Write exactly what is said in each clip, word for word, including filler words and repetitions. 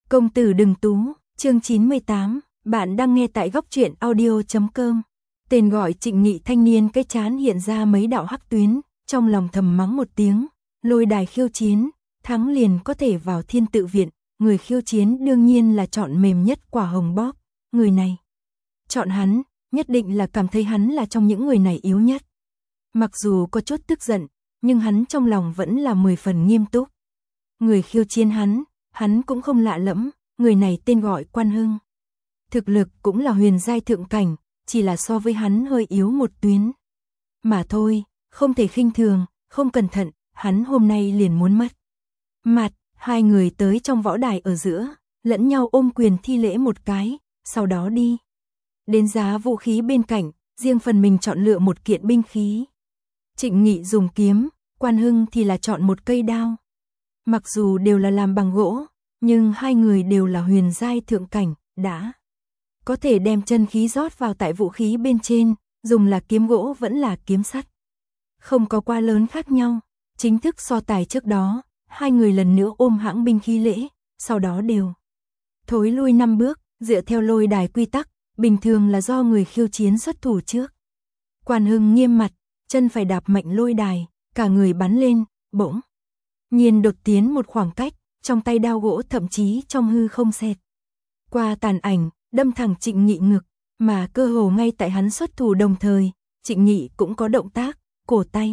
Công tử đừng tú, chương chín mươi tám, bạn đang nghe tại góc truyện audio chấm com. Tên gọi Trịnh Nghị thanh niên cái chán hiện ra mấy đạo hắc tuyến, trong lòng thầm mắng một tiếng, lôi đài khiêu chiến, thắng liền có thể vào thiên tự viện, người khiêu chiến đương nhiên là chọn mềm nhất quả hồng bóp, người này. Chọn hắn, nhất định là cảm thấy hắn là trong những người này yếu nhất. Mặc dù có chút tức giận, nhưng hắn trong lòng vẫn là mười phần nghiêm túc. Người khiêu chiến hắn, hắn cũng không lạ lẫm, người này tên gọi Quan Hưng. Thực lực cũng là huyền giai thượng cảnh, chỉ là so với hắn hơi yếu một tuyến. Mà thôi, không thể khinh thường, không cẩn thận, hắn hôm nay liền muốn mất. Mặt, hai người tới trong võ đài ở giữa, lẫn nhau ôm quyền thi lễ một cái, sau đó đi. Đến giá vũ khí bên cạnh, riêng phần mình chọn lựa một kiện binh khí. Trịnh Nghị dùng kiếm, Quan Hưng thì là chọn một cây đao. Mặc dù đều là làm bằng gỗ, nhưng hai người đều là huyền giai thượng cảnh, đã có thể đem chân khí rót vào tại vũ khí bên trên, dùng là kiếm gỗ vẫn là kiếm sắt. Không có quá lớn khác nhau, chính thức so tài trước đó, hai người lần nữa ôm hãng binh khí lễ, sau đó đều thối lui năm bước, dựa theo lôi đài quy tắc, bình thường là do người khiêu chiến xuất thủ trước. Quan Hưng nghiêm mặt, chân phải đạp mạnh lôi đài, cả người bắn lên, bỗng nhiên đột tiến một khoảng cách, trong tay đao gỗ thậm chí trong hư không xẹt qua tàn ảnh, đâm thẳng Trịnh Nghị ngực, mà cơ hồ ngay tại hắn xuất thủ đồng thời, Trịnh Nghị cũng có động tác, cổ tay.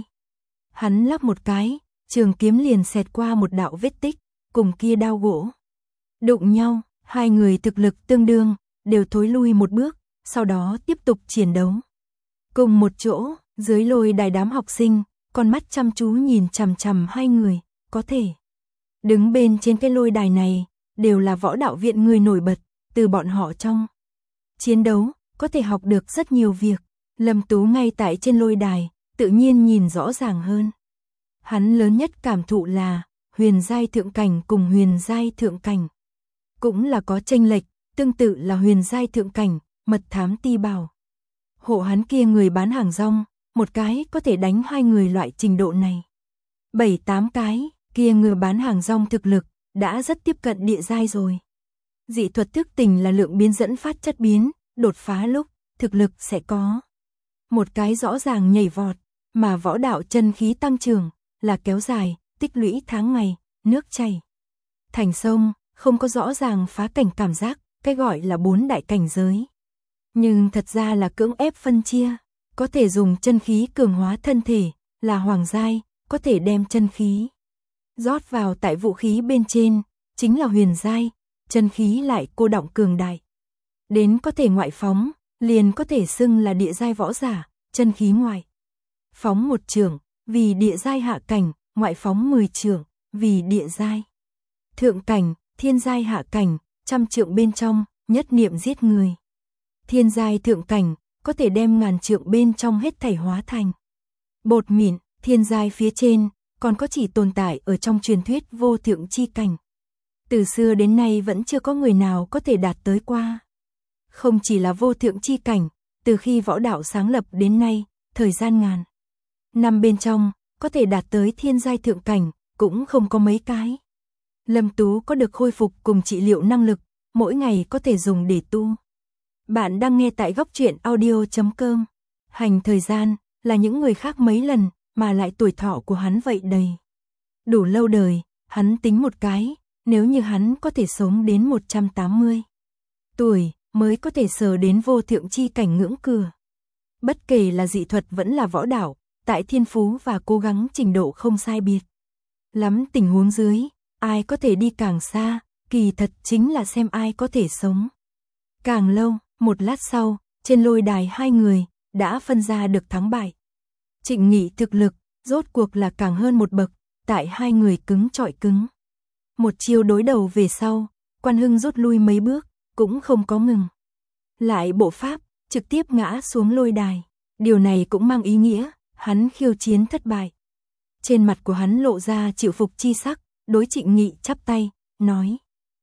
Hắn lắc một cái, trường kiếm liền xẹt qua một đạo vết tích, cùng kia đao gỗ đụng nhau, hai người thực lực tương đương, đều thối lui một bước, sau đó tiếp tục chiến đấu. Cùng một chỗ, dưới lôi đài đám học sinh, con mắt chăm chú nhìn chằm chằm hai người, có thể đứng bên trên cái lôi đài này, đều là võ đạo viện người nổi bật, từ bọn họ trong chiến đấu, có thể học được rất nhiều việc. Lâm Tú ngay tại trên lôi đài, tự nhiên nhìn rõ ràng hơn. Hắn lớn nhất cảm thụ là, huyền giai thượng cảnh cùng huyền giai thượng cảnh. Cũng là có chênh lệch, tương tự là huyền giai thượng cảnh, mật thám ti bảo. Hộ hắn kia người bán hàng rong, một cái có thể đánh hai người loại trình độ này. Bảy tám cái, kia người bán hàng rong thực lực, đã rất tiếp cận địa giai rồi. Dị thuật thức tình là lượng biến dẫn phát chất biến, đột phá lúc, thực lực sẽ có một cái rõ ràng nhảy vọt, mà võ đạo chân khí tăng trưởng, là kéo dài, tích lũy tháng ngày, nước chảy thành sông, không có rõ ràng phá cảnh cảm giác, cái gọi là bốn đại cảnh giới. Nhưng thật ra là cưỡng ép phân chia, có thể dùng chân khí cường hóa thân thể, là hoàng giai, có thể đem chân khí rót vào tại vũ khí bên trên, chính là huyền giai, chân khí lại cô đọng cường đại. Đến có thể ngoại phóng, liền có thể xưng là địa giai võ giả, chân khí ngoại phóng một chưởng, vì địa giai hạ cảnh, ngoại phóng mười chưởng, vì địa giai thượng cảnh, thiên giai hạ cảnh, trăm trượng bên trong, nhất niệm giết người. Thiên giai thượng cảnh, có thể đem ngàn trượng bên trong hết thảy hóa thành bột mịn, thiên giai phía trên, còn có chỉ tồn tại ở trong truyền thuyết vô thượng chi cảnh. Từ xưa đến nay vẫn chưa có người nào có thể đạt tới qua. Không chỉ là vô thượng chi cảnh, từ khi võ đạo sáng lập đến nay, thời gian ngàn năm bên trong, có thể đạt tới thiên giai thượng cảnh, cũng không có mấy cái. Lâm Tú có được khôi phục cùng trị liệu năng lực, mỗi ngày có thể dùng để tu. Bạn đang nghe tại góc truyện audio chấm com. Hành thời gian, là những người khác mấy lần, mà lại tuổi thọ của hắn vậy đầy đủ lâu đời, hắn tính một cái, nếu như hắn có thể sống đến một trăm tám mươi tuổi, mới có thể sờ đến vô thượng chi cảnh ngưỡng cửa. Bất kể là dị thuật vẫn là võ đạo, tại thiên phú và cố gắng trình độ không sai biệt lắm tình huống dưới, ai có thể đi càng xa, kỳ thật chính là xem ai có thể sống càng lâu. Một lát sau, trên lôi đài hai người, đã phân ra được thắng bại. Trịnh Nghị thực lực, rốt cuộc là càng hơn một bậc, tại hai người cứng chọi cứng. Một chiêu đối đầu về sau, Quan Hưng rút lui mấy bước, cũng không có ngừng lại bộ pháp, trực tiếp ngã xuống lôi đài. Điều này cũng mang ý nghĩa, hắn khiêu chiến thất bại. Trên mặt của hắn lộ ra chịu phục chi sắc, đối Trịnh Nghị chắp tay, nói: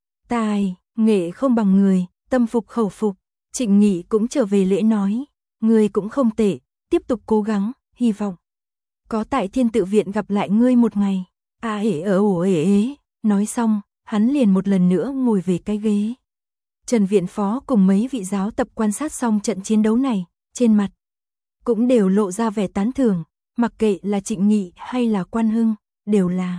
tài, nghệ không bằng người, tâm phục khẩu phục. Trịnh Nghị cũng trở về lễ nói: ngươi cũng không tệ, tiếp tục cố gắng, hy vọng có tại thiên tự viện gặp lại ngươi một ngày. À ế ở ổ ế ế, nói xong, hắn liền một lần nữa ngồi về cái ghế. Trần viện phó cùng mấy vị giáo tập quan sát xong trận chiến đấu này, trên mặt cũng đều lộ ra vẻ tán thưởng, mặc kệ là Trịnh Nghị hay là Quan Hưng, đều là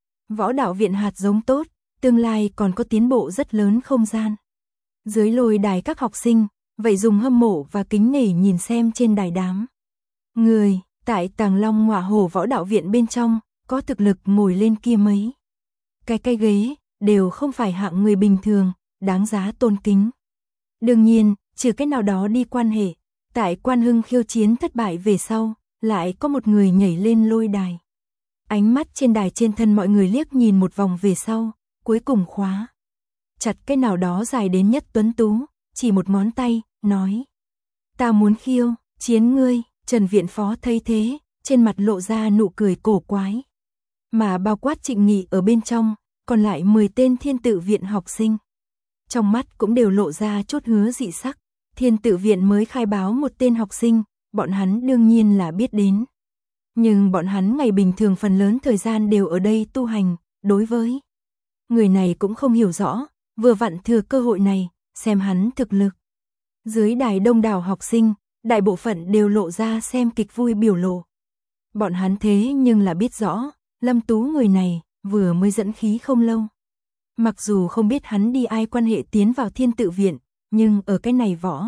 võ đạo viện hạt giống tốt, tương lai còn có tiến bộ rất lớn không gian. Dưới lôi đài các học sinh, vậy dùng hâm mộ và kính nể nhìn xem trên đài đám người, tại Tàng Long Ngọa Hổ võ đạo viện bên trong, có thực lực ngồi lên kia mấy cái cây ghế, đều không phải hạng người bình thường, đáng giá tôn kính. Đương nhiên, trừ cái nào đó đi quan hệ, tại Quan Hưng khiêu chiến thất bại về sau, lại có một người nhảy lên lôi đài. Ánh mắt trên đài trên thân mọi người liếc nhìn một vòng về sau, cuối cùng khóa chặt cái nào đó dài đến nhất tuấn tú, chỉ một ngón tay, nói: "Ta muốn khiêu chiến ngươi." Trần viện phó thấy thế, trên mặt lộ ra nụ cười cổ quái. Mà bao quát Trịnh Nghị ở bên trong, còn lại mười tên Thiên Tự viện học sinh. Trong mắt cũng đều lộ ra chút hứa dị sắc. Thiên Tự viện mới khai báo một tên học sinh, bọn hắn đương nhiên là biết đến. Nhưng bọn hắn ngày bình thường phần lớn thời gian đều ở đây tu hành, đối với người này cũng không hiểu rõ, vừa vặn thừa cơ hội này, xem hắn thực lực. Dưới đài đông đảo học sinh, đại bộ phận đều lộ ra xem kịch vui biểu lộ. Bọn hắn thế nhưng là biết rõ, Lâm Tú người này, vừa mới dẫn khí không lâu. Mặc dù không biết hắn đi ai quan hệ tiến vào Thiên Tự viện, nhưng ở cái này võ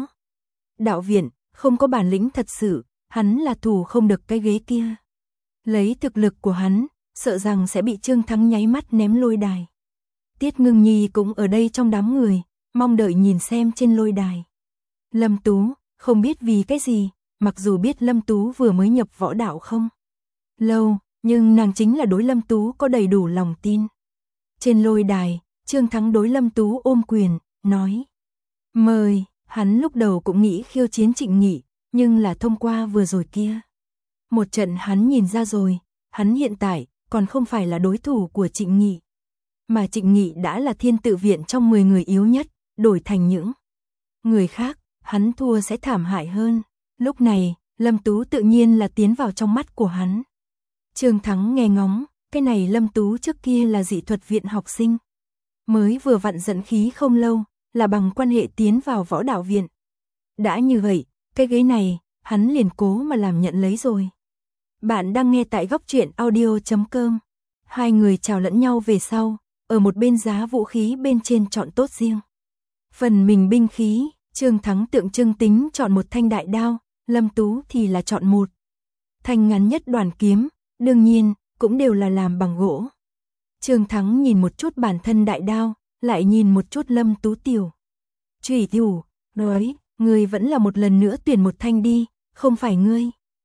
đạo viện, không có bản lĩnh thật sự, hắn là thủ không được cái ghế kia. Lấy thực lực của hắn, sợ rằng sẽ bị Trương Thắng nháy mắt ném lôi đài. Tiết Ngưng Nhi cũng ở đây trong đám người, mong đợi nhìn xem trên lôi đài. Lâm Tú, không biết vì cái gì, mặc dù biết Lâm Tú vừa mới nhập võ đạo không lâu, nhưng nàng chính là đối Lâm Tú có đầy đủ lòng tin. Trên lôi đài, Trương Thắng đối Lâm Tú ôm quyền, nói: "Mời." Hắn lúc đầu cũng nghĩ khiêu chiến Trịnh Nghị, nhưng là thông qua vừa rồi kia một trận hắn nhìn ra rồi, hắn hiện tại còn không phải là đối thủ của Trịnh Nghị. Mà Trịnh Nghị đã là Thiên Tự viện trong mười người yếu nhất, đổi thành những người khác, hắn thua sẽ thảm hại hơn. Lúc này, Lâm Tú tự nhiên là tiến vào trong mắt của hắn. Trương Thắng nghe ngóng, cái này Lâm Tú trước kia là dị thuật viện học sinh. Mới vừa vặn dẫn khí không lâu, là bằng quan hệ tiến vào võ đạo viện. Đã như vậy, cái ghế này, hắn liền cố mà làm nhận lấy rồi. Bạn đang nghe tại góc truyện audio chấm com. Hai người chào lẫn nhau về sau, ở một bên giá vũ khí bên trên chọn tốt riêng. Phần mình binh khí, Trương Thắng tượng trưng tính chọn một thanh đại đao, Lâm Tú thì là chọn một thanh ngắn nhất đoàn kiếm, đương nhiên, cũng đều là làm bằng gỗ. Trương Thắng nhìn một chút bản thân đại đao, lại nhìn một chút Lâm Tú tiểu chủy thủ, nói: "Ngươi vẫn là một lần nữa tuyển một thanh đi, không phải ngươi."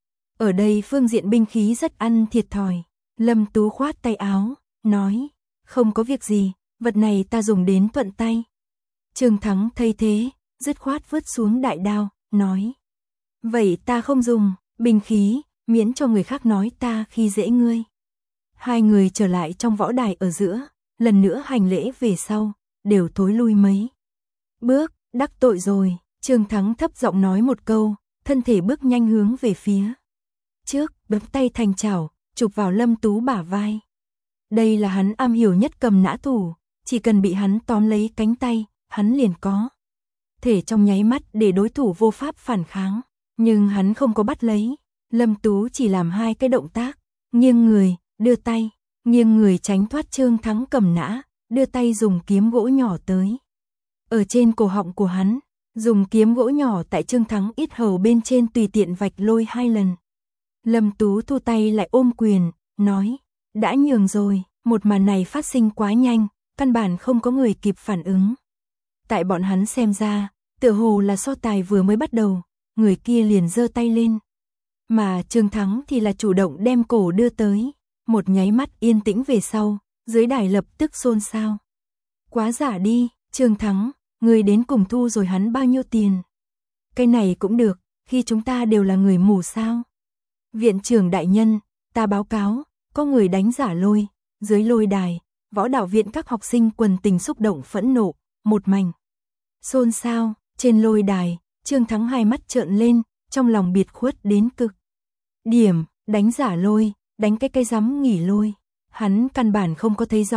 Ở đây phương diện binh khí rất ăn thiệt thòi. Lâm Tú khoát tay áo, nói: "Không có việc gì, vật này ta dùng đến thuận tay." Trương Thắng thấy thế, dứt khoát vứt xuống đại đao, nói: "Vậy ta không dùng binh khí, miễn cho người khác nói ta khi dễ ngươi." Hai người trở lại trong võ đài ở giữa, lần nữa hành lễ về sau, đều thối lui mấy bước, đắc tội rồi. Trương Thắng thấp giọng nói một câu, thân thể bước nhanh hướng về phía trước, bấm tay thành chảo, chụp vào Lâm Tú bả vai. Đây là hắn am hiểu nhất cầm nã thủ, chỉ cần bị hắn tóm lấy cánh tay, hắn liền có thể trong nháy mắt để đối thủ vô pháp phản kháng. Nhưng hắn không có bắt lấy, Lâm Tú chỉ làm hai cái động tác, nghiêng người, đưa tay, nghiêng người tránh thoát Trương Thắng cầm nã, đưa tay dùng kiếm gỗ nhỏ tới. Ở trên cổ họng của hắn, dùng kiếm gỗ nhỏ tại Trương Thắng yết hầu bên trên tùy tiện vạch lôi hai lần. Lâm Tú thu tay lại ôm quyền, nói: "Đã nhường rồi." Một màn này phát sinh quá nhanh, căn bản không có người kịp phản ứng. Tại bọn hắn xem ra, tựa hồ là so tài vừa mới bắt đầu, người kia liền giơ tay lên. Mà Trương Thắng thì là chủ động đem cổ đưa tới. Một nháy mắt yên tĩnh về sau, dưới đài lập tức xôn xao. "Quá giả đi, Trương Thắng, người đến cùng thu rồi hắn bao nhiêu tiền?" "Cái này cũng được, khi chúng ta đều là người mù sao?" "Viện trưởng đại nhân, ta báo cáo, có người đánh giả lôi." Dưới lôi đài, võ đạo viện các học sinh quần tình xúc động phẫn nộ, một mảnh xôn xao. Trên lôi đài, Trương Thắng hai mắt trợn lên, trong lòng biệt khuất đến cực điểm. Đánh giả lôi, đánh cái cây rắm nghỉ lôi. Hắn căn bản không có thấy rõ,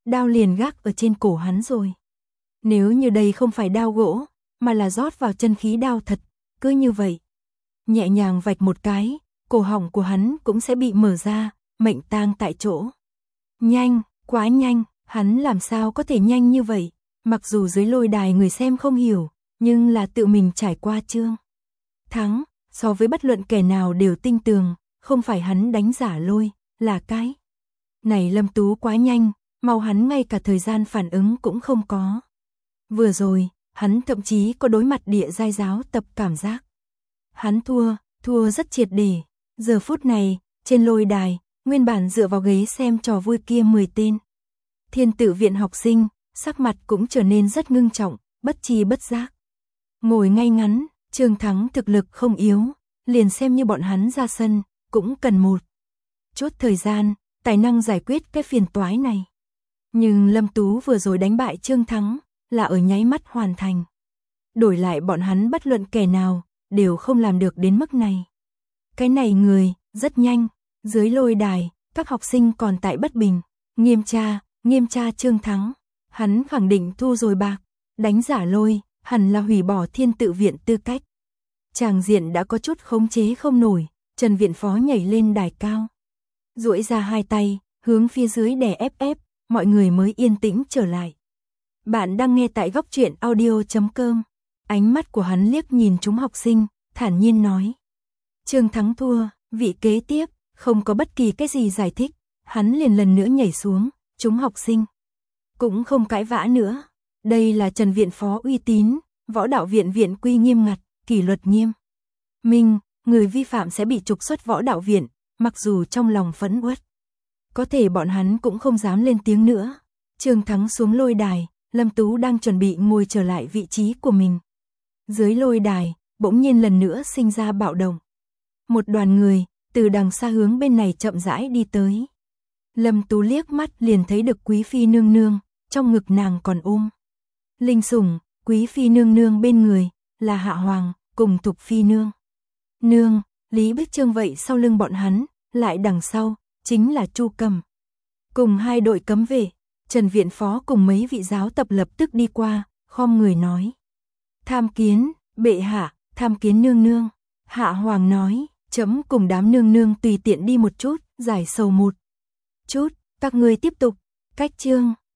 đao liền gác ở trên cổ hắn rồi. Nếu như đây không phải đao gỗ, mà là rót vào chân khí đao thật, cứ như vậy, nhẹ nhàng vạch một cái, cổ họng của hắn cũng sẽ bị mở ra, mệnh tang tại chỗ. Nhanh, quá nhanh, hắn làm sao có thể nhanh như vậy, mặc dù dưới lôi đài người xem không hiểu, nhưng là tự mình trải qua chương thắng, so với bất luận kẻ nào đều tinh tường, không phải hắn đánh giả lôi, là cái này Lâm Tú quá nhanh, mau hắn ngay cả thời gian phản ứng cũng không có. Vừa rồi, hắn thậm chí có đối mặt địa giai giáo tập cảm giác. Hắn thua, thua rất triệt để. Giờ phút này, trên lôi đài, nguyên bản dựa vào ghế xem trò vui kia mười tên Thiên Tự viện học sinh, sắc mặt cũng trở nên rất ngưng trọng, bất tri bất giác. Ngồi ngay ngắn, Trương Thắng thực lực không yếu, liền xem như bọn hắn ra sân, cũng cần một chút thời gian, tài năng giải quyết cái phiền toái này. Nhưng Lâm Tú vừa rồi đánh bại Trương Thắng, là ở nháy mắt hoàn thành. Đổi lại bọn hắn bất luận kẻ nào, đều không làm được đến mức này. Cái này người, rất nhanh, dưới lôi đài, các học sinh còn tại bất bình, nghiêm tra, nghiêm tra Trương Thắng. Hắn khẳng định thu rồi bạc, đánh giả lôi, hẳn là hủy bỏ Thiên Tự viện tư cách. Tràng diện đã có chút khống chế không nổi, Trần viện phó nhảy lên đài cao. Duỗi ra hai tay, hướng phía dưới đè ép ép, mọi người mới yên tĩnh trở lại. Bạn đang nghe tại góc truyện audio chấm com. Ánh mắt của hắn liếc nhìn chúng học sinh, thản nhiên nói. Trương Thắng thua, vị kế tiếp, không có bất kỳ cái gì giải thích, hắn liền lần nữa nhảy xuống, chúng học sinh cũng không cãi vã nữa. Đây là Trần viện phó uy tín, võ đạo viện viện quy nghiêm ngặt, kỷ luật nghiêm minh, người vi phạm sẽ bị trục xuất võ đạo viện, mặc dù trong lòng phẫn uất. Có thể bọn hắn cũng không dám lên tiếng nữa. Trương Thắng xuống lôi đài, Lâm Tú đang chuẩn bị ngồi trở lại vị trí của mình. Dưới lôi đài, bỗng nhiên lần nữa sinh ra bạo động. Một đoàn người, từ đằng xa hướng bên này chậm rãi đi tới. Lâm Tú liếc mắt liền thấy được Quý Phi nương nương, trong ngực nàng còn ôm linh sủng. Quý Phi nương nương bên người, là Hạ Hoàng, cùng Thục Phi nương. Nương, Lý Bích Trương vậy sau lưng bọn hắn, lại đằng sau, chính là Chu Cầm. Cùng hai đội cấm vệ, Trần viện phó cùng mấy vị giáo tập lập tức đi qua, khom người nói. Tham kiến, bệ hạ, tham kiến nương nương. Hạ Hoàng nói, chấm cùng đám nương nương tùy tiện đi một chút, giải sầu một chút, các ngươi tiếp tục. Cách chương